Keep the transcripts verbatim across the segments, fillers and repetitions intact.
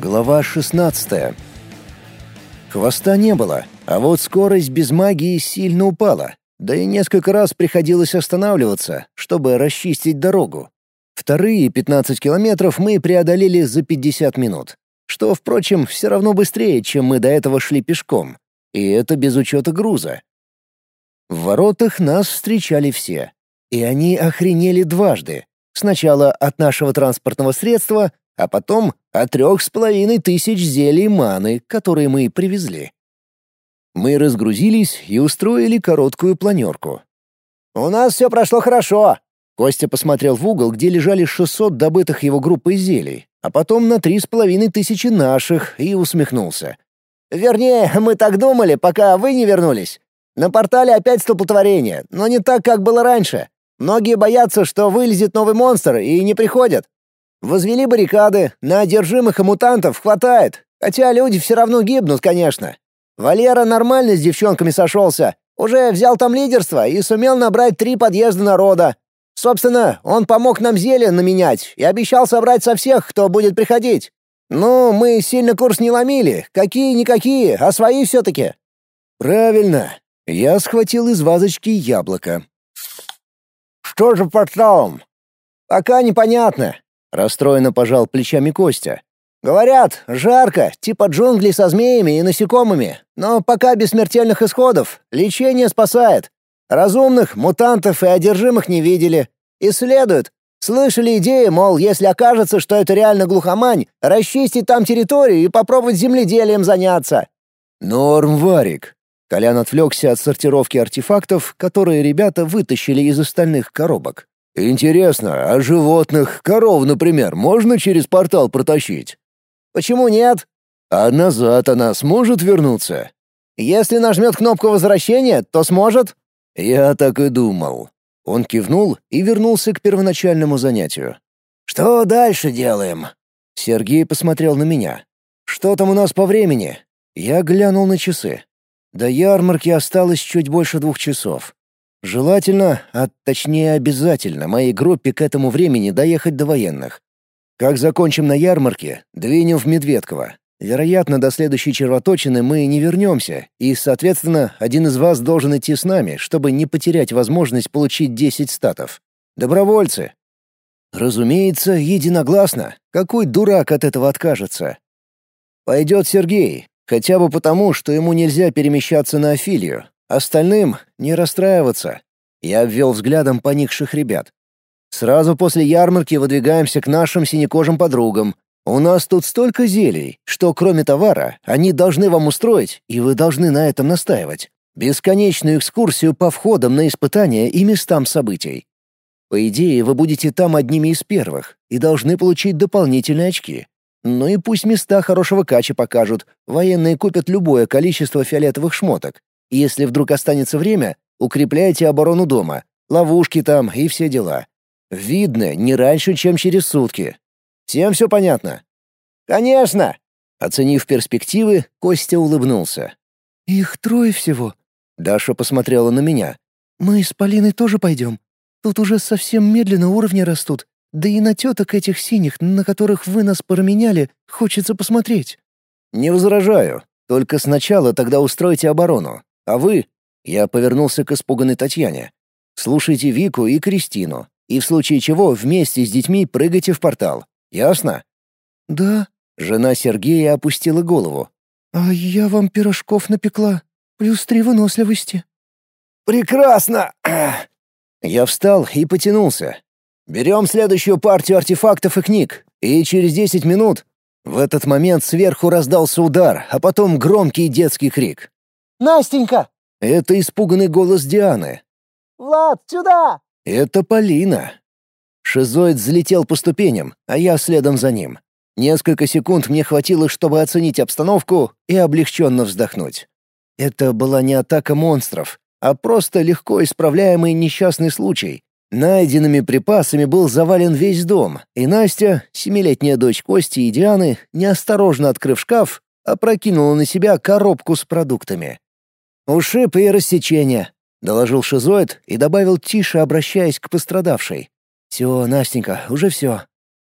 Глава шестнадцатая. Хвоста не было, а вот скорость без магии сильно упала, да и несколько раз приходилось останавливаться, чтобы расчистить дорогу. Вторые пятнадцать километров мы преодолели за пятьдесят минут, что, впрочем, все равно быстрее, чем мы до этого шли пешком, и это без учета груза. В воротах нас встречали все, и они охренели дважды. Сначала от нашего транспортного средства, а потом от трех с половиной тысяч зелий маны, которые мы привезли. Мы разгрузились и устроили короткую планерку. «У нас все прошло хорошо», — Костя посмотрел в угол, где лежали шестьсот добытых его группой зелий, а потом на три с половиной тысячи наших, и усмехнулся. «Вернее, мы так думали, пока вы не вернулись. На портале опять столпотворение, но не так, как было раньше. Многие боятся, что вылезет новый монстр, и не приходят. Возвели баррикады, на одержимых и мутантов хватает, хотя люди все равно гибнут, конечно. Валера нормально с девчонками сошелся, уже взял там лидерство и сумел набрать три подъезда народа. Собственно, он помог нам зелья наменять и обещал собрать со всех, кто будет приходить. Ну, мы сильно курс не ломили, какие-никакие, а свои все-таки». «Правильно». Я схватил из вазочки яблоко. «Что же порталом?» «Пока непонятно», — расстроенно пожал плечами Костя. «Говорят, жарко, типа джунглей со змеями и насекомыми, но пока без смертельных исходов, лечение спасает. Разумных, мутантов и одержимых не видели. Исследуют. Слышали идеи, мол, если окажется, что это реально глухомань, расчистить там территорию и попробовать земледелием заняться». «Норм, Варик». Колян отвлекся от сортировки артефактов, которые ребята вытащили из остальных коробок. «Интересно, а животных, коров, например, можно через портал протащить?» «Почему нет?» «А назад она сможет вернуться?» «Если нажмет кнопку возвращения, то сможет». «Я так и думал». Он кивнул и вернулся к первоначальному занятию. «Что дальше делаем?» Сергей посмотрел на меня. «Что там у нас по времени?» Я глянул на часы. До ярмарки осталось чуть больше двух часов. Желательно, а точнее обязательно, моей группе к этому времени доехать до военных. Как закончим на ярмарке, двинем в Медведково. Вероятно, до следующей червоточины мы не вернемся, и, соответственно, один из вас должен идти с нами, чтобы не потерять возможность получить десять статов. Добровольцы. Разумеется, единогласно. Какой дурак от этого откажется? Пойдет Сергей, хотя бы потому, что ему нельзя перемещаться на Афилию. Остальным не расстраиваться. Я обвел взглядом поникших ребят. Сразу после ярмарки выдвигаемся к нашим синекожим подругам. У нас тут столько зелий, что кроме товара они должны вам устроить, и вы должны на этом настаивать. Бесконечную экскурсию по входам на испытания и местам событий. По идее, вы будете там одними из первых и должны получить дополнительные очки. Ну и пусть места хорошего кача покажут, военные купят любое количество фиолетовых шмоток. Если вдруг останется время, укрепляйте оборону дома, ловушки там и все дела. Видно не раньше, чем через сутки. Всем все понятно?» «Конечно!» Оценив перспективы, Костя улыбнулся. «Их трое всего». Даша посмотрела на меня. «Мы с Полиной тоже пойдем. Тут уже совсем медленно уровни растут. Да и на теток этих синих, на которых вы нас променяли, хочется посмотреть». «Не возражаю. Только сначала тогда устройте оборону. А вы...» Я повернулся к испуганной Татьяне. «Слушайте Вику и Кристину. И в случае чего вместе с детьми прыгайте в портал. Ясно?» «Да». Жена Сергея опустила голову. «А я вам пирожков напекла. Плюс три выносливости». «Прекрасно!» Я встал и потянулся. «Берем следующую партию артефактов и книг. И через десять минут...» В этот момент сверху раздался удар, а потом громкий детский крик. «Настенька!» Это испуганный голос Дианы. «Влад, сюда!» Это Полина. Шизоид взлетел по ступеням, а я следом за ним. Несколько секунд мне хватило, чтобы оценить обстановку и облегченно вздохнуть. Это была не атака монстров, а просто легко исправляемый несчастный случай. Найденными припасами был завален весь дом, и Настя, семилетняя дочь Кости и Дианы, неосторожно открыв шкаф, опрокинула на себя коробку с продуктами. «Ушиб и рассечение», — доложил шизоид и добавил тише, обращаясь к пострадавшей. «Все, Настенька, уже все.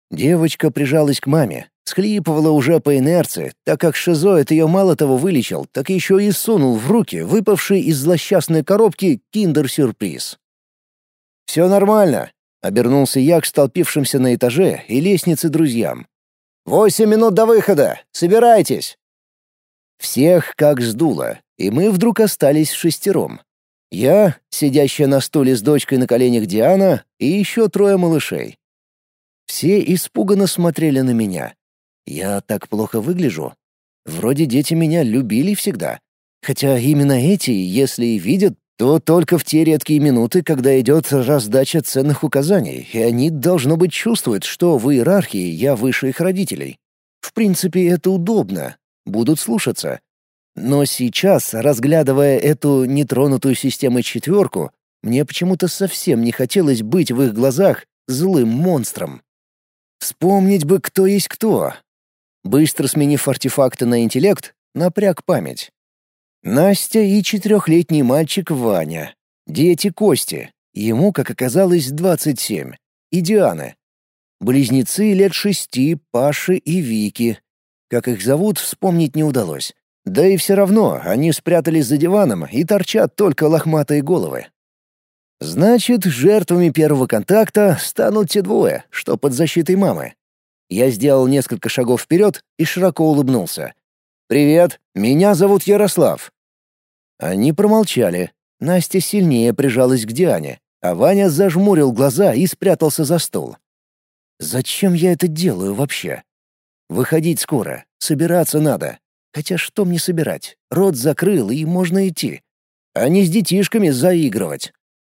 Девочка прижалась к маме, схлипывала уже по инерции, так как шизоид ее мало того вылечил, так еще и сунул в руки выпавший из злосчастной коробки киндер-сюрприз. «Все нормально», — обернулся я к столпившимся на этаже и лестнице друзьям. «Восемь минут до выхода! Собирайтесь!» Всех как сдуло, и мы вдруг остались шестером. Я, сидящая на стуле с дочкой на коленях Диана, и еще трое малышей. Все испуганно смотрели на меня. Я так плохо выгляжу. Вроде дети меня любили всегда. Хотя именно эти, если и видят, то только в те редкие минуты, когда идет раздача ценных указаний, и они, должно быть, чувствуют, что в иерархии я выше их родителей. В принципе, это удобно. Будут слушаться. Но сейчас, разглядывая эту нетронутую системой четверку, мне почему-то совсем не хотелось быть в их глазах злым монстром. Вспомнить бы, кто есть кто. Быстро сменив артефакты на интеллект, напряг память. Настя и четырехлетний мальчик Ваня. Дети Кости. Ему, как оказалось, двадцать семь. И Дианы. Близнецы лет шести, Паши и Вики. Как их зовут, вспомнить не удалось. Да и все равно они спрятались за диваном и торчат только лохматые головы. Значит, жертвами первого контакта станут те двое, что под защитой мамы. Я сделал несколько шагов вперед и широко улыбнулся. «Привет, меня зовут Ярослав». Они промолчали. Настя сильнее прижалась к Диане, а Ваня зажмурил глаза и спрятался за стол. «Зачем я это делаю вообще? Выходить скоро, собираться надо. Хотя что мне собирать? Рот закрыл, и можно идти. А не с детишками заигрывать».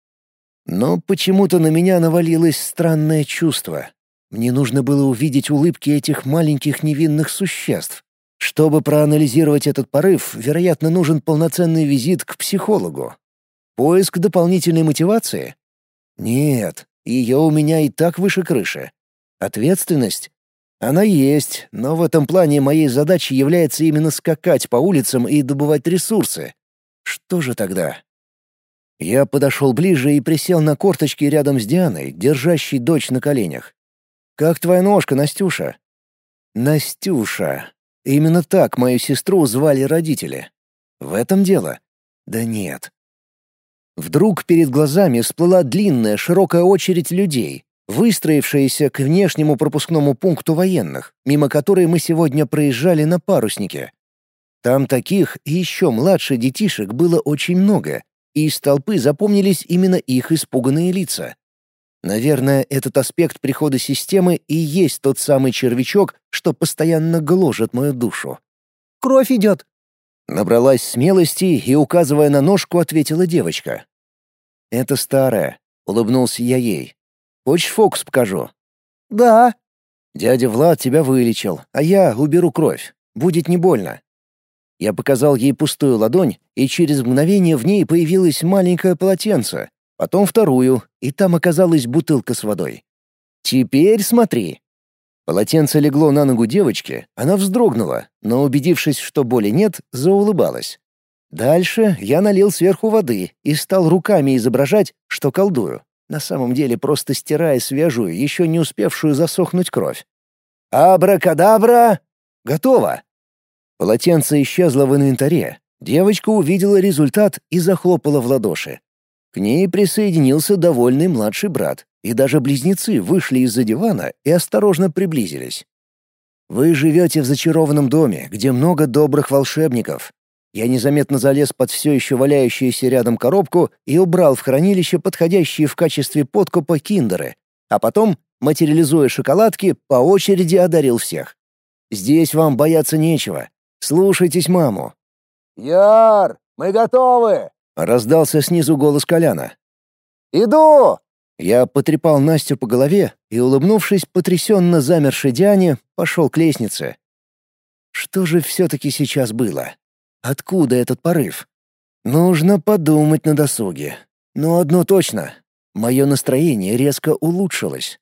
Но почему-то на меня навалилось странное чувство. Мне нужно было увидеть улыбки этих маленьких невинных существ. Чтобы проанализировать этот порыв, вероятно, нужен полноценный визит к психологу. Поиск дополнительной мотивации? Нет, ее у меня и так выше крыши. Ответственность? Она есть, но в этом плане моей задачей является именно скакать по улицам и добывать ресурсы. Что же тогда? Я подошел ближе и присел на корточки рядом с Дианой, держащей дочь на коленях. «Как твоя ножка, Настюша?» «Настюша. Именно так мою сестру звали родители. В этом дело? Да нет». Вдруг перед глазами всплыла длинная, широкая очередь людей, выстроившаяся к внешнему пропускному пункту военных, мимо которой мы сегодня проезжали на паруснике. Там таких и еще младше детишек было очень много, и из толпы запомнились именно их испуганные лица. Наверное, этот аспект прихода системы и есть тот самый червячок, что постоянно гложет мою душу. Кровь идет. Набралась смелости и, указывая на ножку, ответила девочка. «Это старая», — улыбнулся я ей. «Хочешь, фокус покажу?» Да. «Дядя Влад тебя вылечил, а я уберу кровь. Будет не больно». Я показал ей пустую ладонь, и через мгновение в ней появилось маленькое полотенце, потом вторую, и там оказалась бутылка с водой. «Теперь смотри». Полотенце легло на ногу девочки, она вздрогнула, но, убедившись, что боли нет, заулыбалась. Дальше я налил сверху воды и стал руками изображать, что колдую, на самом деле просто стирая свежую, еще не успевшую засохнуть кровь. «Абракадабра! Готово!» Полотенце исчезло в инвентаре. Девочка увидела результат и захлопала в ладоши. К ней присоединился довольный младший брат, и даже близнецы вышли из-за дивана и осторожно приблизились. «Вы живете в зачарованном доме, где много добрых волшебников». Я незаметно залез под все еще валяющуюся рядом коробку и убрал в хранилище подходящие в качестве подкупа киндеры, а потом, материализуя шоколадки, по очереди одарил всех. «Здесь вам бояться нечего. Слушайтесь маму». Яр, мы готовы. Раздался снизу голос Коляна. Иду. Я потрепал Настю по голове и, улыбнувшись потрясенно замершей Диане, пошел к лестнице. Что же все-таки сейчас было? Откуда этот порыв? Нужно подумать на досуге. Но одно точно. Мое настроение резко улучшилось.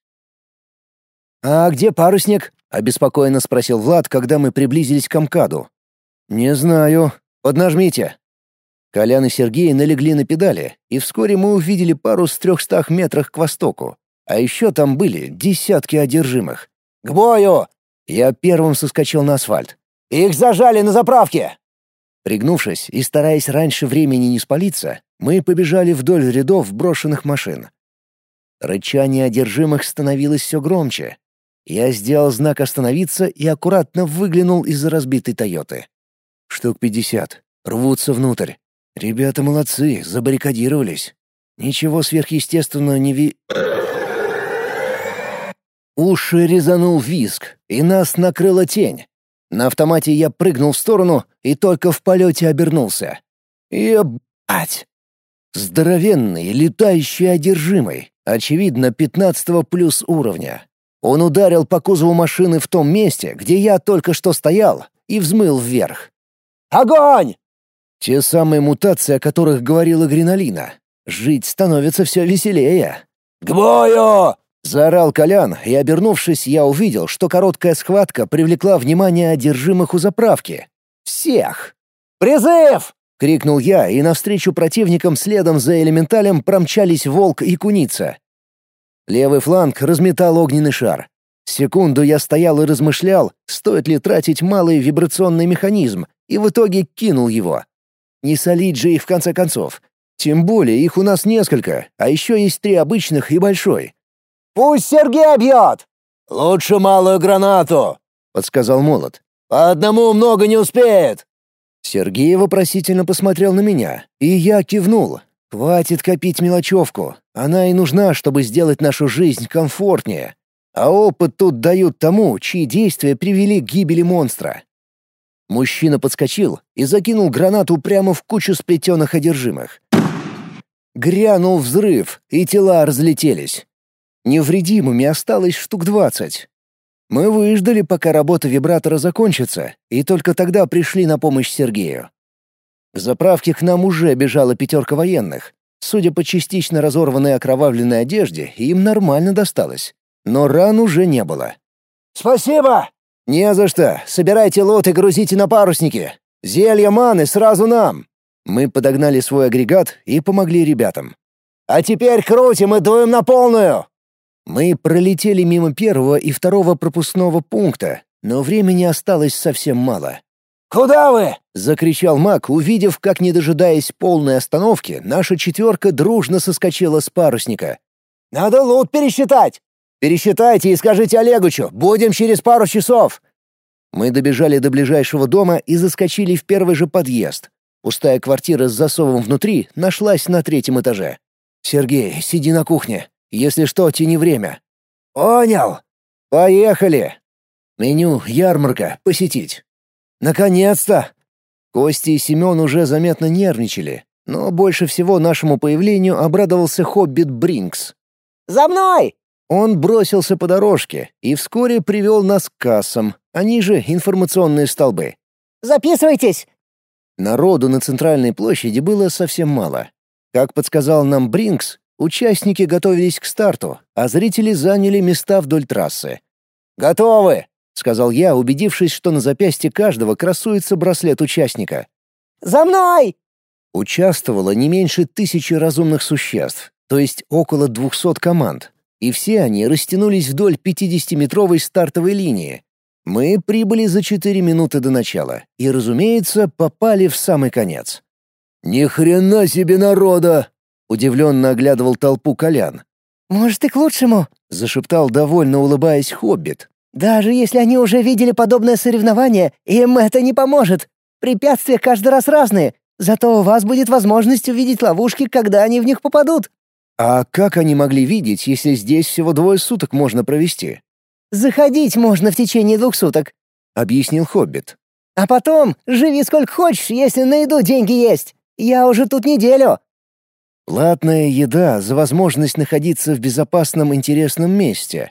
«А где парусник?» — обеспокоенно спросил Влад, когда мы приблизились к МКАДу. «Не знаю. Поднажмите». Колян и Сергей налегли на педали, и вскоре мы увидели парус в трехстах метрах к востоку. А еще там были десятки одержимых. К бою!» Я первым соскочил на асфальт. «Их зажали на заправке!» Пригнувшись и стараясь раньше времени не спалиться, мы побежали вдоль рядов брошенных машин. Рычание одержимых становилось все громче. Я сделал знак остановиться и аккуратно выглянул из-за разбитой «Тойоты». Штук пятьдесят. Рвутся внутрь. Ребята молодцы, забаррикадировались. Ничего сверхъестественного не ви... Уши резанул визг, и нас накрыла тень. На автомате я прыгнул в сторону и только в полете обернулся. Ебать! Здоровенный, летающий одержимый, очевидно, пятнадцатого плюс уровня. Он ударил по кузову машины в том месте, где я только что стоял, и взмыл вверх. «Огонь!» Те самые мутации, о которых говорила Гриналина. Жить становится все веселее. «К бою!» — заорал Колян, и, обернувшись, я увидел, что короткая схватка привлекла внимание одержимых у заправки. Всех! «Призыв!» — крикнул я, и навстречу противникам следом за элементалем промчались Волк и Куница. Левый фланг разметал огненный шар. Секунду я стоял и размышлял, стоит ли тратить малый вибрационный механизм, и в итоге кинул его. Не солить же их в конце концов. Тем более их у нас несколько, а еще есть три обычных и большой. «Пусть Сергей бьет!» «Лучше малую гранату», — подсказал Молот. «По одному много не успеет». Сергей вопросительно посмотрел на меня, и я кивнул. Хватит копить мелочевку. Она и нужна, чтобы сделать нашу жизнь комфортнее. А опыт тут дают тому, чьи действия привели к гибели монстра. Мужчина подскочил и закинул гранату прямо в кучу сплетенных одержимых. Грянул взрыв, и тела разлетелись. Невредимыми осталось штук двадцать. Мы выждали, пока работа вибратора закончится, и только тогда пришли на помощь Сергею. К заправке к нам уже бежала пятерка военных. Судя по частично разорванной окровавленной одежде, им нормально досталось. Но ран уже не было. «Спасибо!» «Не за что. Собирайте лот и грузите на парусники. Зелья маны сразу нам!» Мы подогнали свой агрегат и помогли ребятам. «А теперь крутим и дуем на полную!» Мы пролетели мимо первого и второго пропускного пункта, но времени осталось совсем мало. «Куда вы?» — закричал Мак, увидев, как, не дожидаясь полной остановки, наша четверка дружно соскочила с парусника. «Надо лут пересчитать!» «Пересчитайте и скажите Олегучу, будем через пару часов!» Мы добежали до ближайшего дома и заскочили в первый же подъезд. Пустая квартира с засовом внутри нашлась на третьем этаже. «Сергей, сиди на кухне. Если что, тяни время». «Понял». «Поехали!» Меню «Ярмарка. Посетить». «Наконец-то!» Костя и Семен уже заметно нервничали, но больше всего нашему появлению обрадовался хоббит Бринкс. «За мной!» Он бросился по дорожке и вскоре привел нас к кассам, они же информационные столбы. «Записывайтесь!» Народу на центральной площади было совсем мало. Как подсказал нам Бринкс, участники готовились к старту, а зрители заняли места вдоль трассы. «Готовы!» — сказал я, убедившись, что на запястье каждого красуется браслет участника. «За мной!» Участвовало не меньше тысячи разумных существ, то есть около двухсот команд, и все они растянулись вдоль пятидесятиметровой стартовой линии. Мы прибыли за четыре минуты до начала и, разумеется, попали в самый конец. «Ни хрена себе народа!» — удивленно оглядывал толпу Колян. «Может, и к лучшему», — зашептал, довольно улыбаясь, хоббит. «Даже если они уже видели подобное соревнование, им это не поможет. Препятствия каждый раз разные, зато у вас будет возможность увидеть ловушки, когда они в них попадут». «А как они могли видеть, если здесь всего двое суток можно провести?» «Заходить можно в течение двух суток», — объяснил хоббит. «А потом живи сколько хочешь, если на еду деньги есть. Я уже тут неделю». Платная еда за возможность находиться в безопасном интересном месте.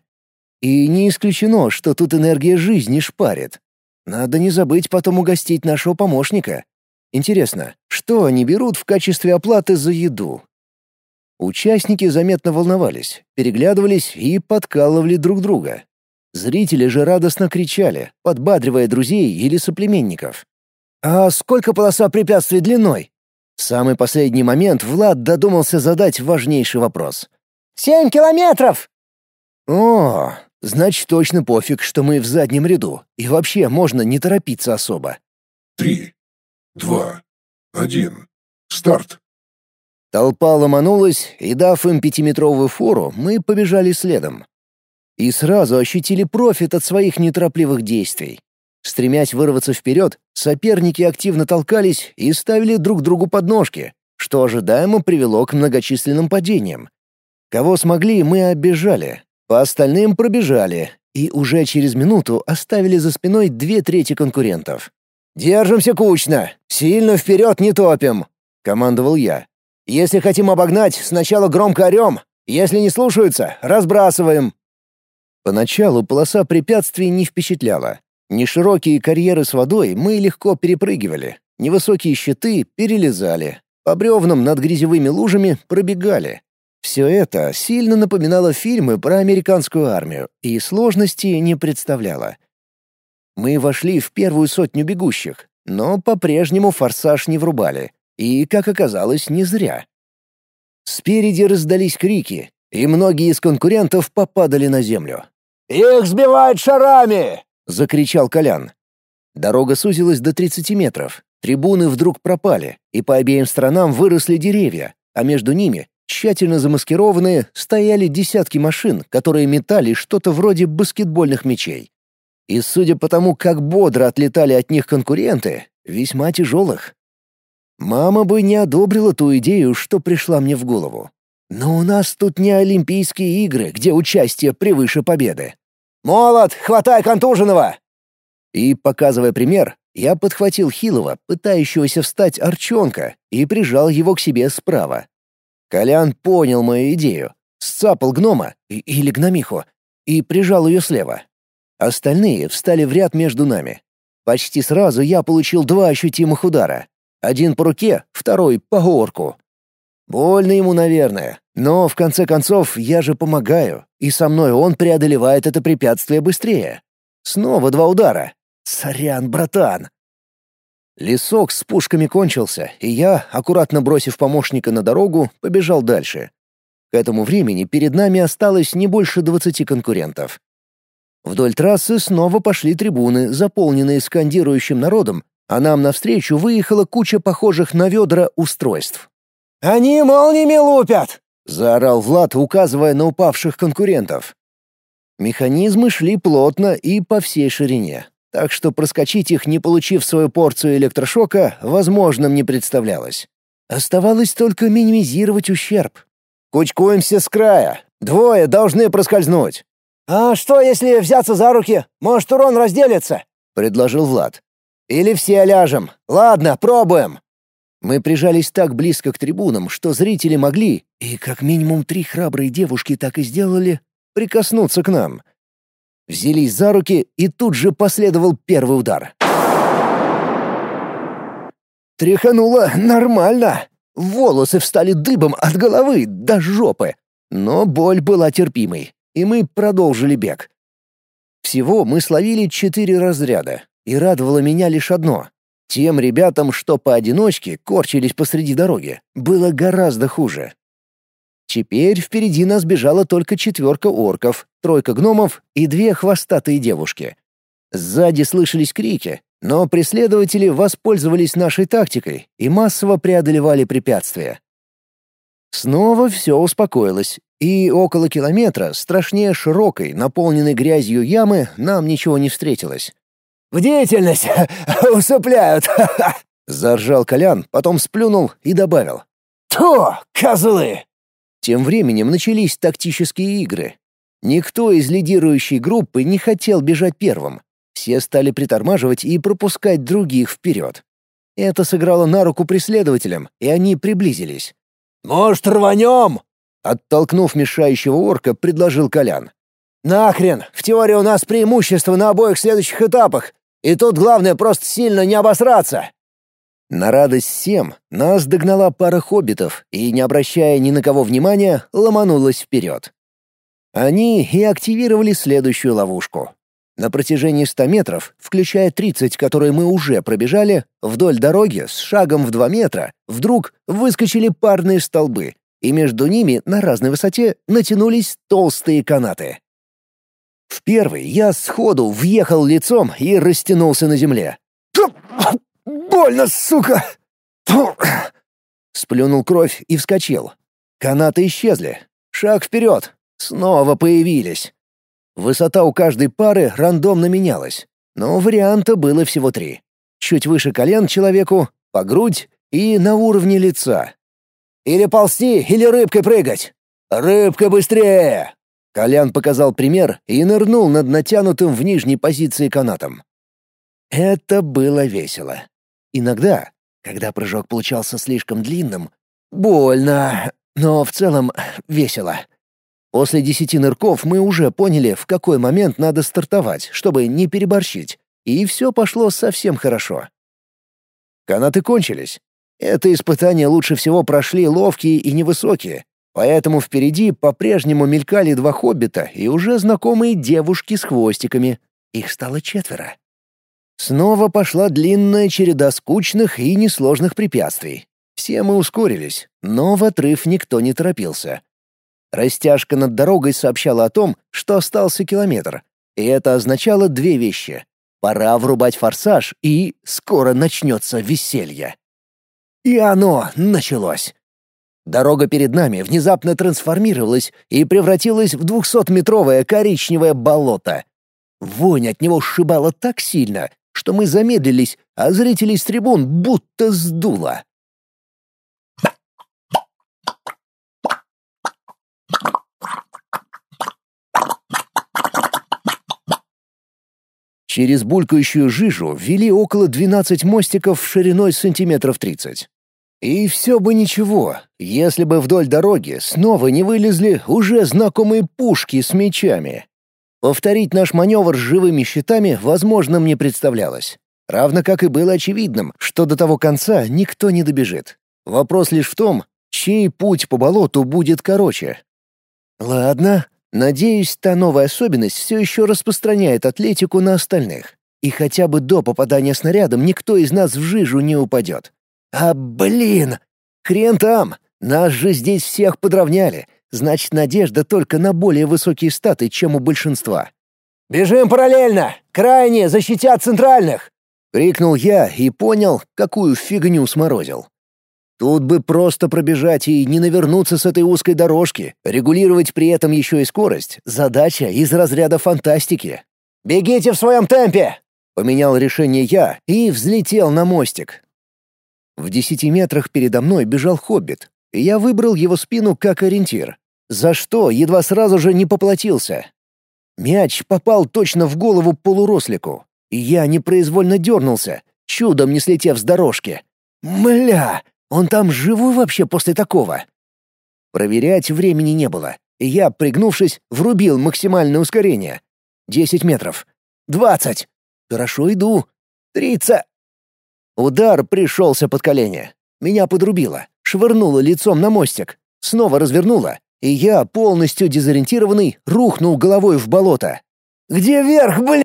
И не исключено, что тут энергия жизни шпарит. Надо не забыть потом угостить нашего помощника. Интересно, что они берут в качестве оплаты за еду? Участники заметно волновались, переглядывались и подкалывали друг друга. Зрители же радостно кричали, подбадривая друзей или соплеменников. «А сколько полоса препятствий длиной?» В самый последний момент Влад додумался задать важнейший вопрос. «Семь километров!» «О, Значит, точно пофиг, что мы в заднем ряду, и вообще можно не торопиться особо. Три, два, один, старт. Толпа ломанулась, и, дав им пятиметровую фору, мы побежали следом. И сразу ощутили профит от своих неторопливых действий. Стремясь вырваться вперед, соперники активно толкались и ставили друг другу подножки, что ожидаемо привело к многочисленным падениям. Кого смогли, мы оббежали, по остальным пробежали, и уже через минуту оставили за спиной две трети конкурентов. «Держимся кучно, сильно вперед не топим», — командовал я. «Если хотим обогнать, сначала громко орем, если не слушаются, разбрасываем». Поначалу полоса препятствий не впечатляла. Неширокие карьеры с водой мы легко перепрыгивали, невысокие щиты перелезали, по бревнам над грязевыми лужами пробегали. Все это сильно напоминало фильмы про американскую армию и сложности не представляло. Мы вошли в первую сотню бегущих, но по-прежнему форсаж не врубали, и, как оказалось, не зря. Спереди раздались крики, и многие из конкурентов попадали на землю. «Их сбивают шарами!» — закричал Колян. Дорога сузилась до тридцати метров. Трибуны вдруг пропали, и по обеим сторонам выросли деревья, а между ними, тщательно замаскированные, стояли десятки машин, которые метали что-то вроде баскетбольных мячей. И судя по тому, как бодро отлетали от них конкуренты, весьма тяжелых. Мама бы не одобрила ту идею, что пришла мне в голову. Но у нас тут не Олимпийские игры, где участие превыше победы. «Молот, хватай контуженного!» И, показывая пример, я подхватил хилого, пытающегося встать Арчонка, и прижал его к себе справа. Колян понял мою идею, сцапал гнома, или гномиху, и прижал ее слева. Остальные встали в ряд между нами. Почти сразу я получил два ощутимых удара. Один по руке, второй по орку. Больно ему, наверное, но в конце концов я же помогаю, и со мной он преодолевает это препятствие быстрее. Снова два удара. Сорян, братан. Лесок с пушками кончился, и я, аккуратно бросив помощника на дорогу, побежал дальше. К этому времени перед нами осталось не больше двадцати конкурентов. Вдоль трассы снова пошли трибуны, заполненные скандирующим народом, а нам навстречу выехала куча похожих на ведра устройств. «Они молниями лупят!» — заорал Влад, указывая на упавших конкурентов. Механизмы шли плотно и по всей ширине, так что проскочить их, не получив свою порцию электрошока, возможным не представлялось. Оставалось только минимизировать ущерб. «Кучкуемся с края. Двое должны проскользнуть». «А что, если взяться за руки? Может, урон разделится?» — предложил Влад. «Или все ляжем. Ладно, пробуем». Мы прижались так близко к трибунам, что зрители могли, и как минимум три храбрые девушки так и сделали, прикоснуться к нам. Взялись за руки, и тут же последовал первый удар. Тряхануло нормально. Волосы встали дыбом от головы до жопы. Но боль была терпимой, и мы продолжили бег. Всего мы словили четыре разряда, и радовало меня лишь одно. Тем ребятам, что поодиночке корчились посреди дороги, было гораздо хуже. Теперь впереди нас бежала только четверка орков, тройка гномов и две хвостатые девушки. Сзади слышались крики, но преследователи воспользовались нашей тактикой и массово преодолевали препятствия. Снова все успокоилось, и около километра, страшнее широкой, наполненной грязью ямы, нам ничего не встретилось. «Бдительность усыпляют!» — заржал Колян, потом сплюнул и добавил. «Тьфу, козлы!» Тем временем начались тактические игры. Никто из лидирующей группы не хотел бежать первым. Все стали притормаживать и пропускать других вперед. Это сыграло на руку преследователям, и они приблизились. «Может, рванем?» — оттолкнув мешающего орка, предложил Колян. «Нахрен! В теории у нас преимущество на обоих следующих этапах, и тут главное просто сильно не обосраться!» На радость всем нас догнала пара хоббитов и, не обращая ни на кого внимания, ломанулась вперед. Они и активировали следующую ловушку. На протяжении ста метров, включая тридцать, которые мы уже пробежали, вдоль дороги с шагом в два метра вдруг выскочили парные столбы, и между ними на разной высоте натянулись толстые канаты. В первый я сходу въехал лицом и растянулся на земле. «Больно, сука!» Сплюнул кровь и вскочил. Канаты исчезли. Шаг вперед. Снова появились. Высота у каждой пары рандомно менялась, но варианта было всего три. Чуть выше колен человеку, по грудь и на уровне лица. «Или ползти, или рыбкой прыгать!» «Рыбка быстрее!» Колян показал пример и нырнул над натянутым в нижней позиции канатом. Это было весело. Иногда, когда прыжок получался слишком длинным, больно, но в целом весело. После десяти нырков мы уже поняли, в какой момент надо стартовать, чтобы не переборщить, и все пошло совсем хорошо. Канаты кончились. Это испытание лучше всего прошли ловкие и невысокие, поэтому впереди по-прежнему мелькали два хоббита и уже знакомые девушки с хвостиками. Их стало четверо. Снова пошла длинная череда скучных и несложных препятствий. Все мы ускорились, но в отрыв никто не торопился. Растяжка над дорогой сообщала о том, что остался километр, и это означало две вещи. Пора врубать форсаж, и скоро начнется веселье. И оно началось. Дорога перед нами внезапно трансформировалась и превратилась в двухсотметровое коричневое болото. Вонь от него сшибала так сильно, что мы замедлились, а зрителей с трибун будто сдуло. Через булькающую жижу вели около двенадцати мостиков шириной сантиметров тридцать. И все бы ничего, если бы вдоль дороги снова не вылезли уже знакомые пушки с мечами. Повторить наш маневр с живыми щитами возможным не представлялось. Равно как и было очевидным, что до того конца никто не добежит. Вопрос лишь в том, чей путь по болоту будет короче. Ладно. Надеюсь, та новая особенность все еще распространяет атлетику на остальных. И хотя бы до попадания снарядом никто из нас в жижу не упадет. А блин! Хрен там! Нас же здесь всех подровняли. Значит, надежда только на более высокие статы, чем у большинства. «Бежим параллельно! Крайние защитят центральных!» — крикнул я и понял, какую фигню сморозил. Тут бы просто пробежать и не навернуться с этой узкой дорожки, регулировать при этом еще и скорость — задача из разряда фантастики. «Бегите в своем темпе!» — поменял решение я и взлетел на мостик. В десяти метрах передо мной бежал хоббит, и я выбрал его спину как ориентир, за что едва сразу же не поплатился. Мяч попал точно в голову полурослику, и я непроизвольно дернулся, чудом не слетев с дорожки. «Мля! Он там живой вообще после такого?» Проверять времени не было, и я, пригнувшись, врубил максимальное ускорение. Десять метров. Двадцать. Хорошо иду. Тридцать. Удар пришелся под колени. Меня подрубило, швырнуло лицом на мостик, снова развернуло, и я, полностью дезориентированный, рухнул головой в болото. «Где верх, бля?»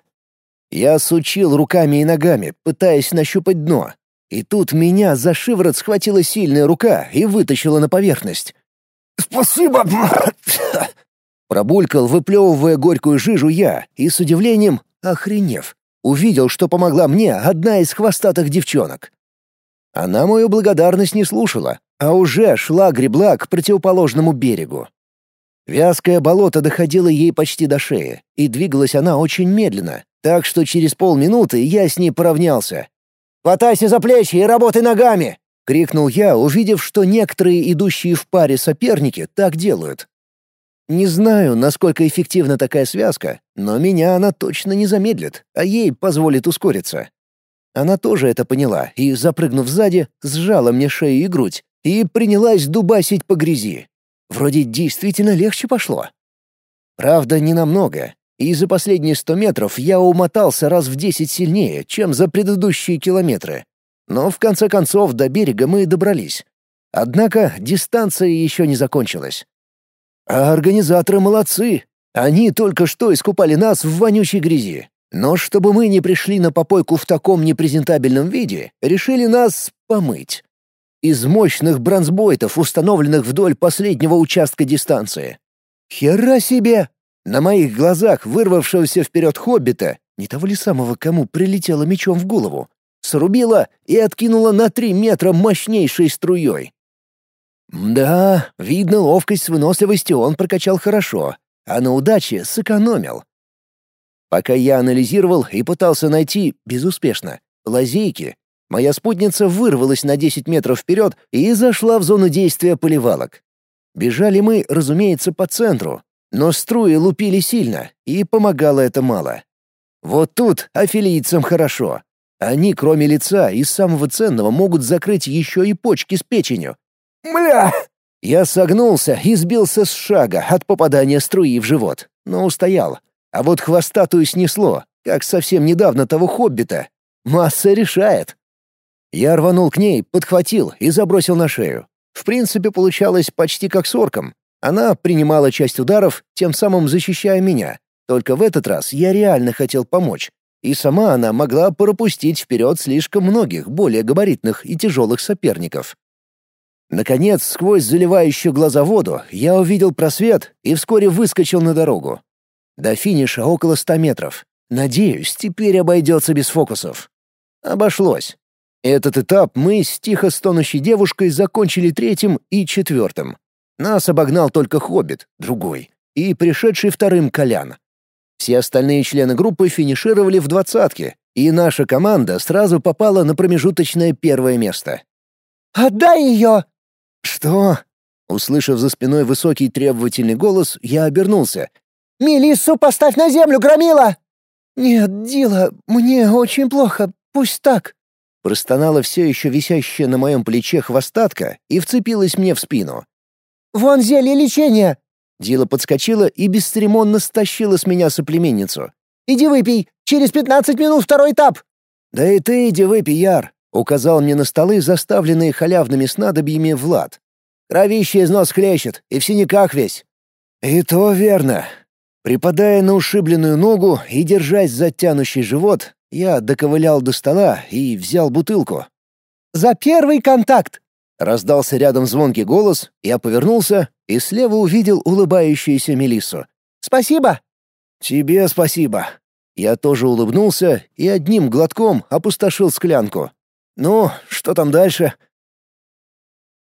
Я сучил руками и ногами, пытаясь нащупать дно. И тут меня за шиворот схватила сильная рука и вытащила на поверхность. «Спасибо!» Пробулькал, выплевывая горькую жижу я, и с удивлением, охренев, увидел, что помогла мне одна из хвостатых девчонок. Она мою благодарность не слушала, а уже шла-гребла к противоположному берегу. Вязкое болото доходило ей почти до шеи, и двигалась она очень медленно, так что через полминуты я с ней поравнялся. «Хватайся за плечи и работай ногами!» — крикнул я, увидев, что некоторые идущие в паре соперники так делают. Не знаю, насколько эффективна такая связка, но меня она точно не замедлит, а ей позволит ускориться. Она тоже это поняла и, запрыгнув сзади, сжала мне шею и грудь и принялась дубасить по грязи. Вроде действительно легче пошло. Правда, не намного. И за последние сто метров я умотался раз в десять сильнее, чем за предыдущие километры. Но в конце концов до берега мы добрались. Однако дистанция еще не закончилась. А организаторы молодцы. Они только что искупали нас в вонючей грязи. Но чтобы мы не пришли на попойку в таком непрезентабельном виде, решили нас помыть. Из мощных бронзбойтов, установленных вдоль последнего участка дистанции. Хера себе! На моих глазах вырвавшегося вперед хоббита, не того ли самого, кому прилетело мечом в голову, срубила и откинула на три метра мощнейшей струей. Да, видно, ловкость с выносливостью он прокачал хорошо, а на удаче сэкономил. Пока я анализировал и пытался найти, безуспешно, лазейки, моя спутница вырвалась на десять метров вперед и зашла в зону действия поливалок. Бежали мы, разумеется, по центру, но струи лупили сильно, и помогало это мало. Вот тут афилийцам хорошо. Они, кроме лица и самого ценного, могут закрыть еще и почки с печенью. Мля! Я согнулся и сбился с шага от попадания струи в живот, но устоял. А вот хвостатую снесло, как совсем недавно того хоббита. Масса решает. Я рванул к ней, подхватил и забросил на шею. В принципе, получалось почти как с орком. Она принимала часть ударов, тем самым защищая меня. Только в этот раз я реально хотел помочь. И сама она могла пропустить вперед слишком многих более габаритных и тяжелых соперников. Наконец, сквозь заливающую глаза воду, я увидел просвет и вскоре выскочил на дорогу. До финиша около ста метров. Надеюсь, теперь обойдется без фокусов. Обошлось. Этот этап мы с тихо стонущей девушкой закончили третьим и четвертым. Нас обогнал только хоббит, другой, и пришедший вторым Колян. Все остальные члены группы финишировали в двадцатке, и наша команда сразу попала на промежуточное первое место. «Отдай ее!» «Что?» Услышав за спиной высокий требовательный голос, я обернулся. «Мелиссу поставь на землю, громила!» «Нет, Дила, мне очень плохо, пусть так». Простонала все еще висящая на моем плече хвостатка и вцепилась мне в спину. «Вон зелье лечения!» Дила подскочила и бесцеремонно стащила с меня соплеменницу. «Иди выпей, через пятнадцать минут второй этап!» «Да и ты иди выпей, Яр!» — указал мне на столы, заставленные халявными снадобьями, Влад. «Кровище из нос хлещет, и в синяках весь». «И то верно». Припадая на ушибленную ногу и держась за тянущий живот, я доковылял до стола и взял бутылку. «За первый контакт!» Раздался рядом звонкий голос, я повернулся и слева увидел улыбающуюся Мелиссу. «Спасибо!» «Тебе спасибо!» Я тоже улыбнулся и одним глотком опустошил склянку. «Ну, что там дальше?»